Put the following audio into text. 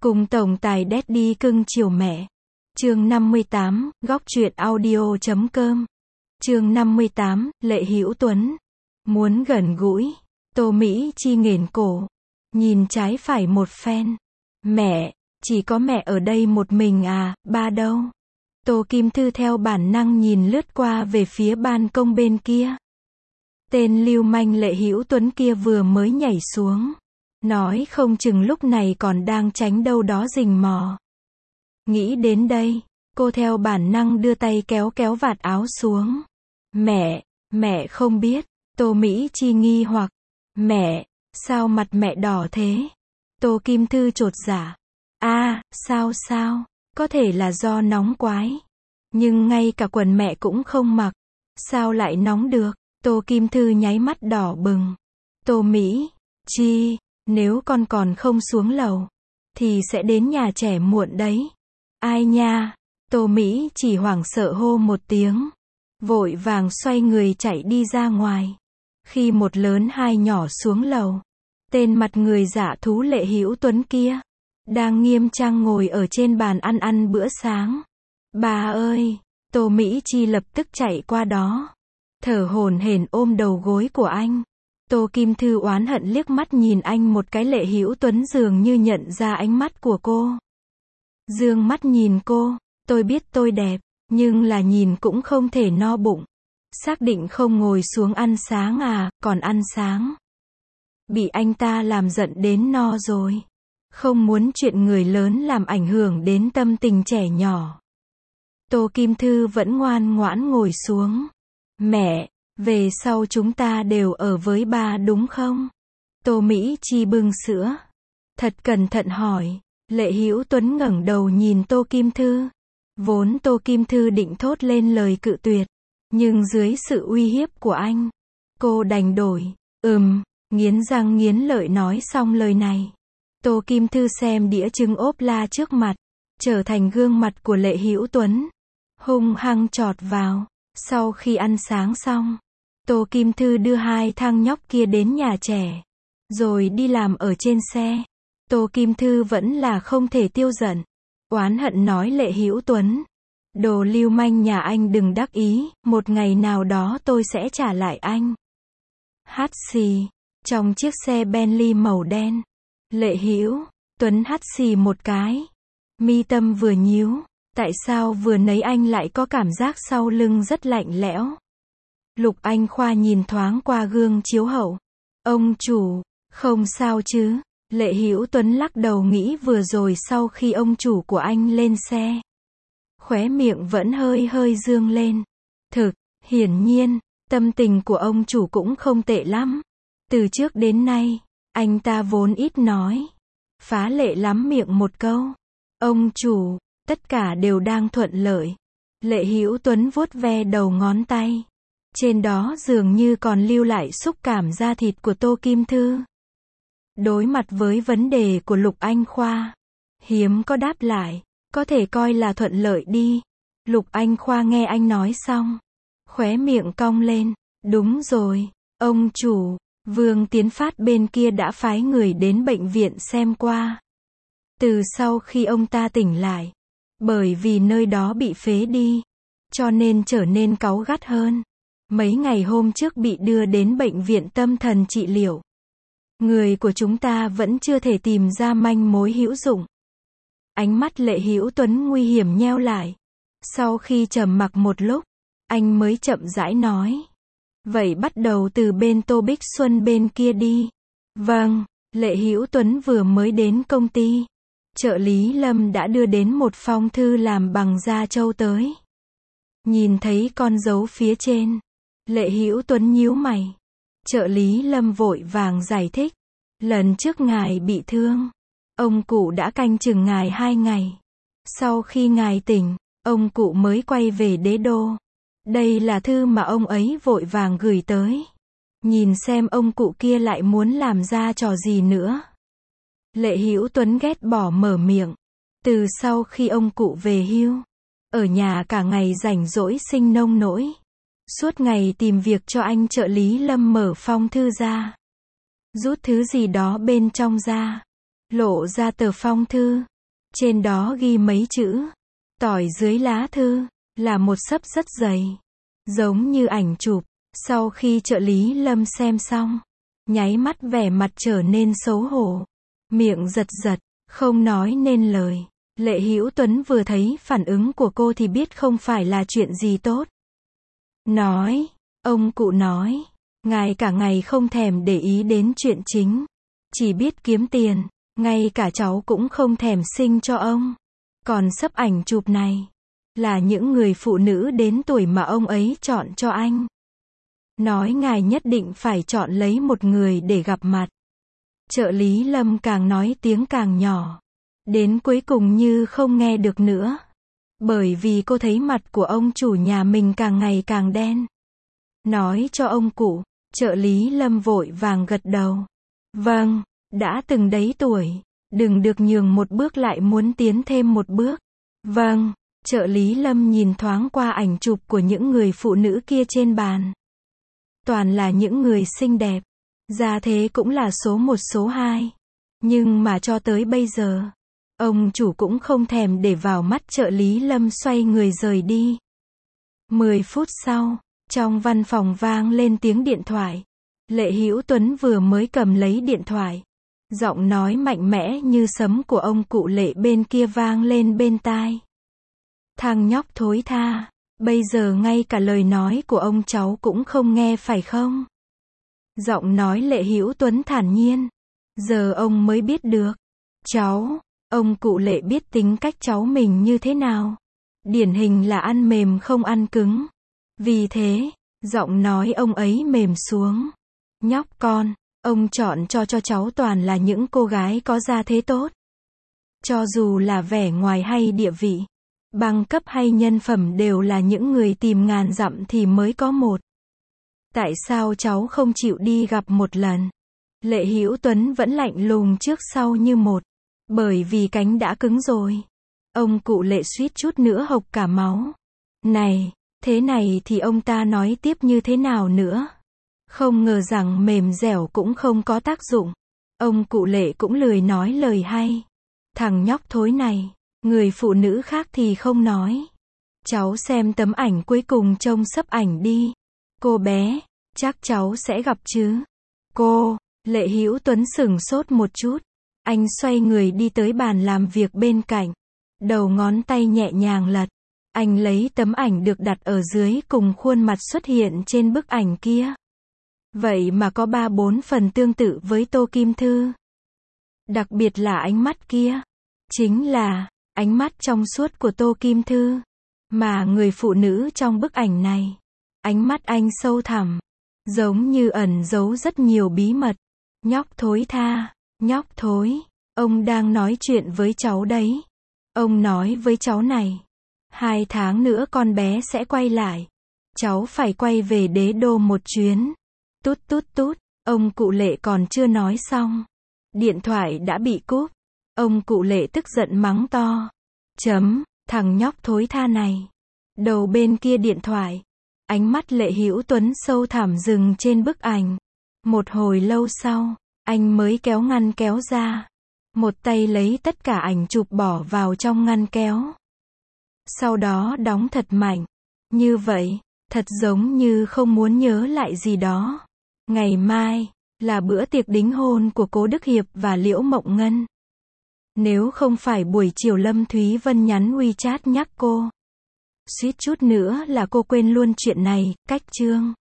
Cùng tổng tài Daddy cưng chiều mẹ. Chương 58, góc truyện audio.com. Chương 58, Lệ Hữu Tuấn. Muốn gần gũi. Tô Mỹ Chi nghển cổ. Nhìn trái phải một phen. Mẹ, chỉ có mẹ ở đây một mình à, ba đâu? Tô Kim Thư theo bản năng nhìn lướt qua về phía ban công bên kia. Tên lưu manh Lệ Hữu Tuấn kia vừa mới nhảy xuống. Nói không chừng lúc này còn đang tránh đâu đó rình mò. Nghĩ đến đây, cô theo bản năng đưa tay kéo kéo vạt áo xuống. Mẹ không biết. Tô Mỹ Chi nghi hoặc. Mẹ, sao mặt mẹ đỏ thế? Tô Kim Thư chột dạ. Sao, có thể là do nóng quái. Nhưng ngay cả quần mẹ cũng không mặc. Sao lại nóng được? Tô Kim Thư nháy mắt đỏ bừng. Tô Mỹ Chi, nếu con còn không xuống lầu, thì sẽ đến nhà trẻ muộn đấy. Ai nha? Tô Mỹ chỉ hoảng sợ hô một tiếng. Vội vàng xoay người chạy đi ra ngoài. Khi một lớn hai nhỏ xuống lầu, tên mặt người dạ thú Lệ Hữu Tuấn kia đang nghiêm trang ngồi ở trên bàn ăn bữa sáng. Bà ơi! Tô Mỹ Chi lập tức chạy qua đó, thở hổn hển ôm đầu gối của anh. Tô Kim Thư oán hận liếc mắt nhìn anh một cái. Lệ Hữu Tuấn dường như nhận ra ánh mắt của cô. Dương mắt nhìn cô. Tôi biết tôi đẹp, nhưng là nhìn cũng không thể no bụng. Xác định không ngồi xuống ăn sáng à, còn ăn sáng. Bị anh ta làm giận đến no rồi. Không muốn chuyện người lớn làm ảnh hưởng đến tâm tình trẻ nhỏ. Tô Kim Thư vẫn ngoan ngoãn ngồi xuống. Mẹ, về sau chúng ta đều ở với ba đúng không? Tô Mỹ Chi bưng sữa. Thật cẩn thận hỏi. Lệ Hữu Tuấn ngẩng đầu nhìn Tô Kim Thư. Vốn Tô Kim Thư định thốt lên lời cự tuyệt. Nhưng dưới sự uy hiếp của anh, cô đành đổi. Nghiến răng nghiến lợi nói xong lời này. Tô Kim Thư xem đĩa trứng ốp la trước mặt, trở thành gương mặt của Lệ Hữu Tuấn. Hung hăng chọt vào. Sau khi ăn sáng xong, Tô Kim Thư đưa hai thằng nhóc kia đến nhà trẻ, rồi đi làm ở trên xe. Tô Kim Thư vẫn là không thể tiêu giận. Oán hận nói Lệ Hữu Tuấn. Đồ lưu manh nhà anh đừng đắc ý, một ngày nào đó tôi sẽ trả lại anh. Hắt xì. Trong chiếc xe Bentley màu đen, Lệ Hữu Tuấn hắt xì một cái. Mi tâm vừa nhíu. Tại sao vừa nấy anh lại có cảm giác sau lưng rất lạnh lẽo? Lục Anh Khoa nhìn thoáng qua gương chiếu hậu. Ông chủ, không sao chứ? Lệ Hữu Tuấn lắc đầu nghĩ vừa rồi sau khi ông chủ của anh lên xe, khóe miệng vẫn hơi dương lên. Thực, hiển nhiên, tâm tình của ông chủ cũng không tệ lắm. Từ trước đến nay, anh ta vốn ít nói. Phá lệ lắm miệng một câu. Ông chủ, tất cả đều đang thuận lợi. Lệ Hữu Tuấn vuốt ve đầu ngón tay. Trên đó dường như còn lưu lại xúc cảm da thịt của Tô Kim Thư. Đối mặt với vấn đề của Lục Anh Khoa, hiếm có đáp lại, có thể coi là thuận lợi đi. Lục Anh Khoa nghe anh nói xong, khóe miệng cong lên. Đúng rồi, ông chủ, Vương Tiến Phát bên kia đã phái người đến bệnh viện xem qua. Từ sau khi ông ta tỉnh lại, bởi vì nơi đó bị phế đi, cho nên trở nên cáu gắt hơn. Mấy ngày hôm trước bị đưa đến bệnh viện tâm thần trị liệu. Người của chúng ta vẫn chưa thể tìm ra manh mối hữu dụng. Ánh mắt Lệ Hữu Tuấn nguy hiểm nheo lại. Sau khi trầm mặc một lúc, anh mới chậm rãi nói. Vậy bắt đầu từ bên Tô Bích Xuân bên kia đi. Vâng, Lệ Hữu Tuấn vừa mới đến công ty. Trợ lý Lâm đã đưa đến một phong thư làm bằng da trâu tới. Nhìn thấy con dấu phía trên, Lệ Hữu Tuấn nhíu mày. Trợ lý Lâm vội vàng giải thích. Lần trước ngài bị thương, ông cụ đã canh chừng ngài 2 ngày. Sau khi ngài tỉnh, ông cụ mới quay về đế đô. Đây là thư mà ông ấy vội vàng gửi tới. Nhìn xem ông cụ kia lại muốn làm ra trò gì nữa. Lệ Hữu Tuấn ghét bỏ mở miệng. Từ sau khi ông cụ về hưu, ở nhà cả ngày rảnh rỗi sinh nông nỗi. Suốt ngày tìm việc cho anh. Trợ lý Lâm mở phong thư ra, rút thứ gì đó bên trong ra, lộ ra tờ phong thư. Trên đó ghi mấy chữ. Tỏi dưới lá thư, là một xấp rất dày. Giống như ảnh chụp. Sau khi trợ lý Lâm xem xong, nháy mắt vẻ mặt trở nên xấu hổ. Miệng giật giật, không nói nên lời. Lệ Hữu Tuấn vừa thấy phản ứng của cô thì biết không phải là chuyện gì tốt. Nói, ông cụ nói, ngài cả ngày không thèm để ý đến chuyện chính. Chỉ biết kiếm tiền, ngay cả cháu cũng không thèm sinh cho ông. Còn xấp ảnh chụp này, là những người phụ nữ đến tuổi mà ông ấy chọn cho anh. Nói ngài nhất định phải chọn lấy một người để gặp mặt. Trợ lý Lâm càng nói tiếng càng nhỏ. Đến cuối cùng như không nghe được nữa. Bởi vì cô thấy mặt của ông chủ nhà mình càng ngày càng đen. Nói cho ông cụ, trợ lý Lâm vội vàng gật đầu. Vâng, đã từng đấy tuổi, đừng được nhường một bước lại muốn tiến thêm một bước. Vâng, trợ lý Lâm nhìn thoáng qua ảnh chụp của những người phụ nữ kia trên bàn. Toàn là những người xinh đẹp. Gia thế cũng là số 1 số 2. Nhưng mà cho tới bây giờ, ông chủ cũng không thèm để vào mắt trợ lý Lâm xoay người rời đi. 10 phút sau, trong văn phòng vang lên tiếng điện thoại. Lệ Hữu Tuấn vừa mới cầm lấy điện thoại. Giọng nói mạnh mẽ như sấm của ông cụ Lệ bên kia vang lên bên tai. Thằng nhóc thối tha, bây giờ ngay cả lời nói của ông cháu cũng không nghe phải không? Giọng nói Lệ Hữu Tuấn thản nhiên. Giờ ông mới biết được. Cháu, ông cụ Lệ biết tính cách cháu mình như thế nào. Điển hình là ăn mềm không ăn cứng. Vì thế, giọng nói ông ấy mềm xuống. Nhóc con, ông chọn cho cháu toàn là những cô gái có gia thế tốt. Cho dù là vẻ ngoài hay địa vị, bằng cấp hay nhân phẩm đều là những người tìm ngàn dặm thì mới có một. Tại sao cháu không chịu đi gặp một lần? Lệ Hữu Tuấn vẫn lạnh lùng trước sau như một. Bởi vì cánh đã cứng rồi. Ông cụ Lệ suýt chút nữa hộc cả máu. Này, thế này thì ông ta nói tiếp như thế nào nữa? Không ngờ rằng mềm dẻo cũng không có tác dụng. Ông cụ Lệ cũng lười nói lời hay. Thằng nhóc thối này, người phụ nữ khác thì không nói. Cháu xem tấm ảnh cuối cùng trông xấp ảnh đi. Cô bé, chắc cháu sẽ gặp chứ? Cô, Lệ Hữu Tuấn sửng sốt một chút. Anh xoay người đi tới bàn làm việc bên cạnh. Đầu ngón tay nhẹ nhàng lật. Anh lấy tấm ảnh được đặt ở dưới cùng khuôn mặt xuất hiện trên bức ảnh kia. Vậy mà có 3-4 phần tương tự với Tô Kim Thư. Đặc biệt là ánh mắt kia. Chính là ánh mắt trong suốt của Tô Kim Thư. Mà người phụ nữ trong bức ảnh này, ánh mắt anh sâu thẳm, giống như ẩn giấu rất nhiều bí mật. Nhóc thối tha, nhóc thối, ông đang nói chuyện với cháu đấy. Ông nói với cháu này, 2 tháng nữa con bé sẽ quay lại. Cháu phải quay về Đế Đô một chuyến. Tút tút tút, ông cụ Lệ còn chưa nói xong. Điện thoại đã bị cúp. Ông cụ Lệ tức giận mắng to. Thằng nhóc thối tha này. Đầu bên kia điện thoại, ánh mắt Lệ Hữu Tuấn sâu thẳm dừng trên bức ảnh. Một hồi lâu sau, anh mới kéo ngăn kéo ra. Một tay lấy tất cả ảnh chụp bỏ vào trong ngăn kéo. Sau đó đóng thật mạnh. Như vậy, thật giống như không muốn nhớ lại gì đó. Ngày mai, là bữa tiệc đính hôn của Cố Đức Hiệp và Liễu Mộng Ngân. Nếu không phải buổi chiều Lâm Thúy Vân nhắn WeChat nhắc cô, suýt chút nữa là cô quên luôn chuyện này. Cách chương